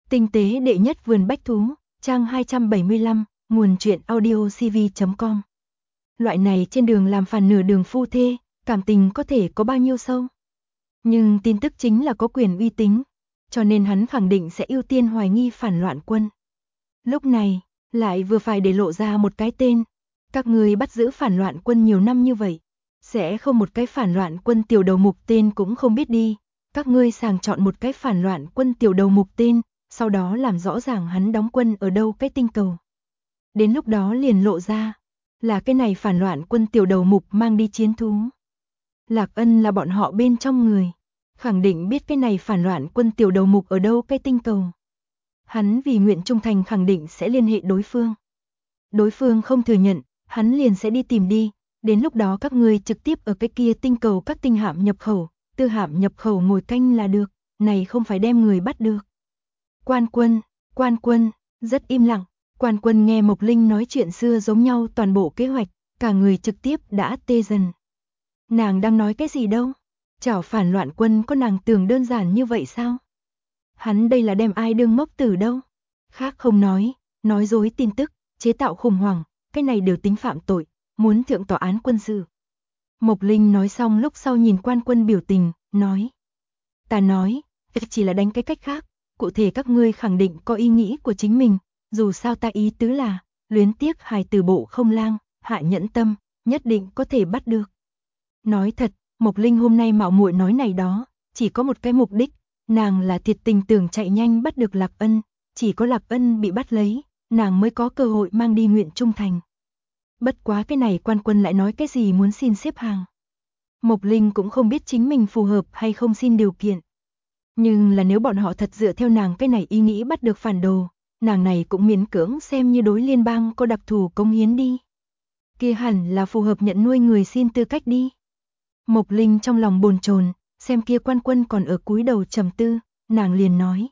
Tinh tế đệ nhất vườn bách thú, trang 275, nguồn truyện audiocv.com. Loại này trên đường làm phản nửa đường phu thê, cảm tình có thể có bao nhiêu sâu. Nhưng tin tức chính là có quyền uy tín, cho nên hắn khẳng định sẽ ưu tiên hoài nghi phản loạn quân. Lúc này, lại vừa phải để lộ ra một cái tên. Các người bắt giữ phản loạn quân nhiều năm như vậy, sẽ không một cái phản loạn quân tiểu đầu mục tên cũng không biết đi. Các ngươi sàng chọn một cái phản loạn quân tiểu đầu mục tên, sau đó làm rõ ràng hắn đóng quân ở đâu cái tinh cầu. Đến lúc đó liền lộ ra, là cái này phản loạn quân tiểu đầu mục mang đi chiến thú. Lạc Ân là bọn họ bên trong người, khẳng định biết cái này phản loạn quân tiểu đầu mục ở đâu cái tinh cầu. Hắn vì nguyện trung thành khẳng định sẽ liên hệ đối phương. Đối phương không thừa nhận, hắn liền sẽ đi tìm đi, đến lúc đó các ngươi trực tiếp ở cái kia tinh cầu các tinh hạm nhập khẩu, tư hạm nhập khẩu ngồi canh là được, này không phải đem người bắt được. Quan quân, rất im lặng, Quan Quân nghe Mộc Linh nói chuyện xưa giống nhau toàn bộ kế hoạch, cả người trực tiếp đã tê dần. Nàng đang nói cái gì đâu? Chảo phản loạn quân có nàng tưởng đơn giản như vậy sao? Hắn đây là đem ai đương mốc tử đâu? Khác không nói dối tin tức, chế tạo khủng hoảng, cái này đều tính phạm tội, muốn thượng tòa án quân sự. Mộc Linh nói xong lúc sau nhìn Quan Quân biểu tình, nói. Ta nói, chỉ là đánh cái cách khác, cụ thể các ngươi khẳng định có ý nghĩ của chính mình, dù sao ta ý tứ là, luyến tiếc hài tử bộ không lang, hạ nhẫn tâm, nhất định có thể bắt được. Nói thật, Mộc Linh hôm nay mạo muội nói này đó, chỉ có một cái mục đích, nàng là thiệt tình tưởng chạy nhanh bắt được Lạc Ân, chỉ có Lạc Ân bị bắt lấy, nàng mới có cơ hội mang đi nguyện trung thành. Bất quá cái này Quan Quân lại nói cái gì muốn xin xếp hàng. Mộc Linh cũng không biết chính mình phù hợp hay không xin điều kiện. Nhưng là nếu bọn họ thật dựa theo nàng cái này ý nghĩ bắt được phản đồ, nàng này cũng miễn cưỡng xem như đối liên bang có đặc thù công hiến đi. Kia hẳn là phù hợp nhận nuôi người xin tư cách đi. Mộc Linh trong lòng bồn chồn, xem kia Quan Quân còn ở cúi đầu trầm tư, nàng liền nói.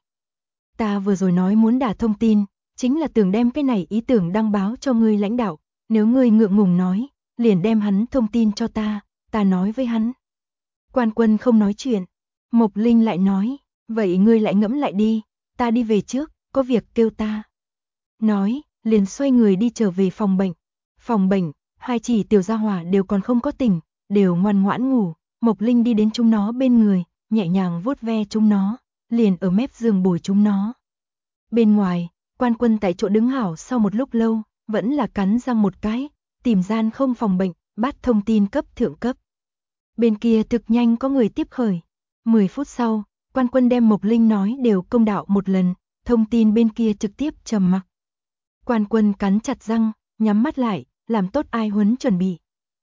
Ta vừa rồi nói muốn đả thông tin, chính là tưởng đem cái này ý tưởng đăng báo cho ngươi lãnh đạo, nếu ngươi ngượng ngùng nói, liền đem hắn thông tin cho ta nói với hắn. Quan Quân không nói chuyện, Mộc Linh lại nói, vậy ngươi lại ngẫm lại đi, ta đi về trước, có việc kêu ta. Nói, liền xoay người đi trở về phòng bệnh. Phòng bệnh, hai chỉ tiểu gia hỏa đều còn không có tỉnh, đều ngoan ngoãn ngủ. Mộc Linh đi đến chúng nó bên người, nhẹ nhàng vuốt ve chúng nó, liền ở mép giường bồi chúng nó. Bên ngoài, Quan Quân tại chỗ đứng hảo sau một lúc lâu, vẫn là cắn răng một cái, tìm gian không phòng bệnh, bắt thông tin cấp thượng cấp. Bên kia thực nhanh có người tiếp khởi. 10 phút sau, Quan Quân đem Mộc Linh nói đều công đạo một lần, thông tin bên kia trực tiếp trầm mặc. Quan Quân cắn chặt răng, nhắm mắt lại, làm tốt ai huấn chuẩn bị.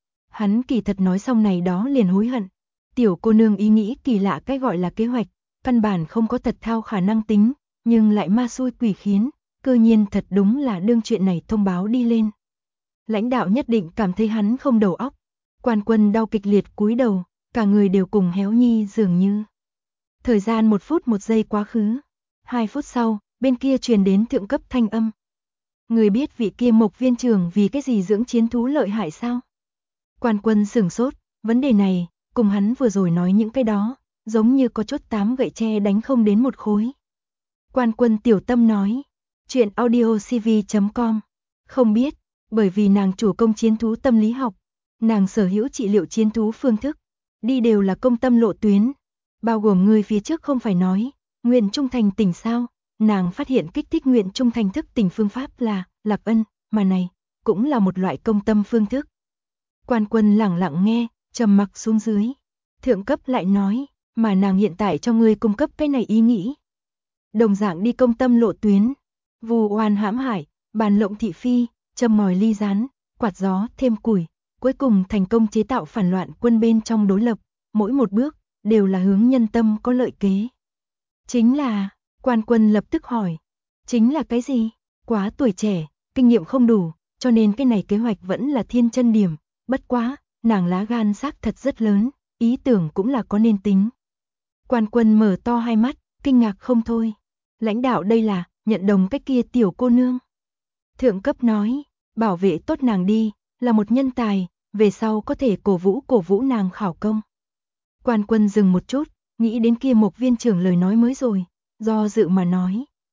Hắn kỳ thật nói xong này đó liền hối hận. Tiểu cô nương ý nghĩ kỳ lạ cái gọi là kế hoạch, căn bản không có thật thao khả năng tính, nhưng lại ma xui quỷ khiến, cơ nhiên thật đúng là đương chuyện này thông báo đi lên. Lãnh đạo nhất định cảm thấy hắn không đầu óc. Quan Quân đau kịch liệt cúi đầu, cả người đều cùng héo nhi dường như. Thời gian 1 phút 1 giây quá khứ. 2 phút sau, bên kia truyền đến thượng cấp thanh âm. Người biết vị kia Mộc viên trưởng vì cái gì dưỡng chiến thú lợi hại sao? Quan Quân sửng sốt, vấn đề này, cùng hắn vừa rồi nói những cái đó, giống như có chốt 8 gậy tre đánh không đến một khối. Quan Quân tiểu tâm nói, chuyện audiocv.com, không biết, bởi vì nàng chủ công chiến thú tâm lý học, nàng sở hữu trị liệu chiến thú phương thức, đi đều là công tâm lộ tuyến, bao gồm người phía trước không phải nói, nguyện trung thành tỉnh sao, nàng phát hiện kích thích nguyện trung thành thức tỉnh phương pháp là Lạc Ân, mà này, cũng là một loại công tâm phương thức. Quan Quân lẳng lặng nghe, trầm mặc xuống dưới. Thượng cấp lại nói, mà nàng hiện tại cho ngươi cung cấp cái này ý nghĩ. Đồng dạng đi công tâm lộ tuyến, vu oan hãm hại, bàn lộng thị phi, châm ngòi ly gián, quạt gió thêm củi, cuối cùng thành công chế tạo phản loạn quân bên trong đối lập, mỗi một bước đều là hướng nhân tâm có lợi kế. Chính là, Quan Quân lập tức hỏi, chính là cái gì? Quá tuổi trẻ, kinh nghiệm không đủ, cho nên cái này kế hoạch vẫn là thiên chân điểm, bất quá, nàng lá gan xác thật rất lớn, ý tưởng cũng là có nên tính. Quan Quân mở to hai mắt, kinh ngạc không thôi. Lãnh đạo đây là, nhận đồng cái kia tiểu cô nương. Thượng cấp nói, bảo vệ tốt nàng đi, là một nhân tài, về sau có thể cổ vũ nàng khảo công. Quan Quân dừng một chút, nghĩ đến kia Mộc viên trưởng lời nói mới rồi, do dự mà nói.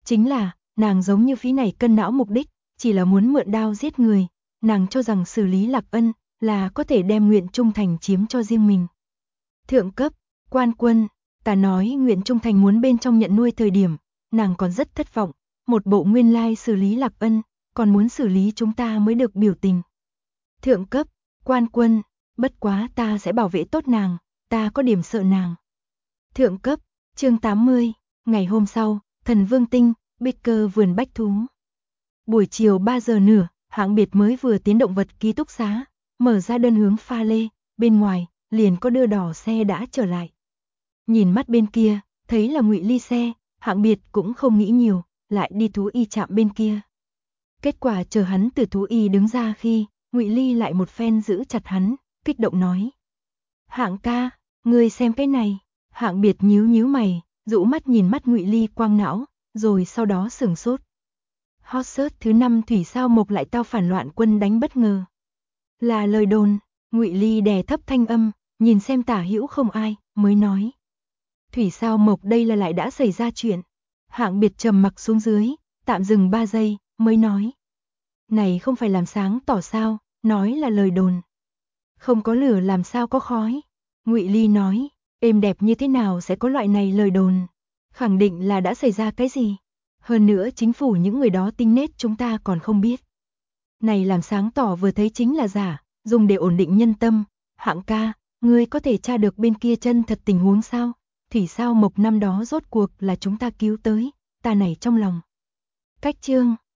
Chính là, nàng giống như phí này cân não mục đích, chỉ là muốn mượn đao giết người, nàng cho rằng xử lý Lạc Ân là có thể đem Nguyện Trung Thành chiếm cho riêng mình. Thượng cấp, quan quân, ta nói Nguyện Trung Thành muốn bên trong nhận nuôi thời điểm, nàng còn rất thất vọng, một bộ nguyên lai xử lý Lạc Ân, còn muốn xử lý chúng ta mới được biểu tình. Thượng cấp, quan quân, bất quá ta sẽ bảo vệ tốt nàng, ta có điểm sợ nàng. Thượng cấp, chương 80, ngày hôm sau, Thần Vương Tinh, Baker vườn bách thú. Buổi chiều 3 giờ nửa, Hạng Biệt mới vừa tiến động vật ký túc xá, mở ra đơn hướng pha lê, bên ngoài, liền có đưa đỏ xe đã trở lại. Nhìn mắt bên kia, thấy là Ngụy Ly xe, Hạng Biệt cũng không nghĩ nhiều, lại đi thú y trạm bên kia. Kết quả chờ hắn từ thú y đứng ra khi, Ngụy Ly lại một phen giữ chặt hắn, kích động nói. Hạng ca, ngươi xem cái này. Hạng Biệt nhíu nhíu mày, dụ mắt nhìn mắt Ngụy Ly quang não, rồi sau đó sửng sốt. Hot search thứ 5 thủy sao mộc lại tao phản loạn quân đánh bất ngờ. Là lời đồn, Ngụy Ly đè thấp thanh âm, nhìn xem tả hữu không ai, mới nói. Thủy sao mộc đây là lại đã xảy ra chuyện. Hạng Biệt trầm mặc xuống dưới, tạm dừng 3 giây, mới nói. Này không phải làm sáng tỏ sao, nói là lời đồn. Không có lửa làm sao có khói. Ngụy Ly nói, êm đẹp như thế nào sẽ có loại này lời đồn. Khẳng định là đã xảy ra cái gì. Hơn nữa chính phủ những người đó tinh nết chúng ta còn không biết. Này làm sáng tỏ vừa thấy chính là giả, dùng để ổn định nhân tâm. Hạng ca, ngươi có thể tra được bên kia chân thật tình huống sao? Thủy sao mộc năm đó rốt cuộc là chúng ta cứu tới, ta này trong lòng. Cách chương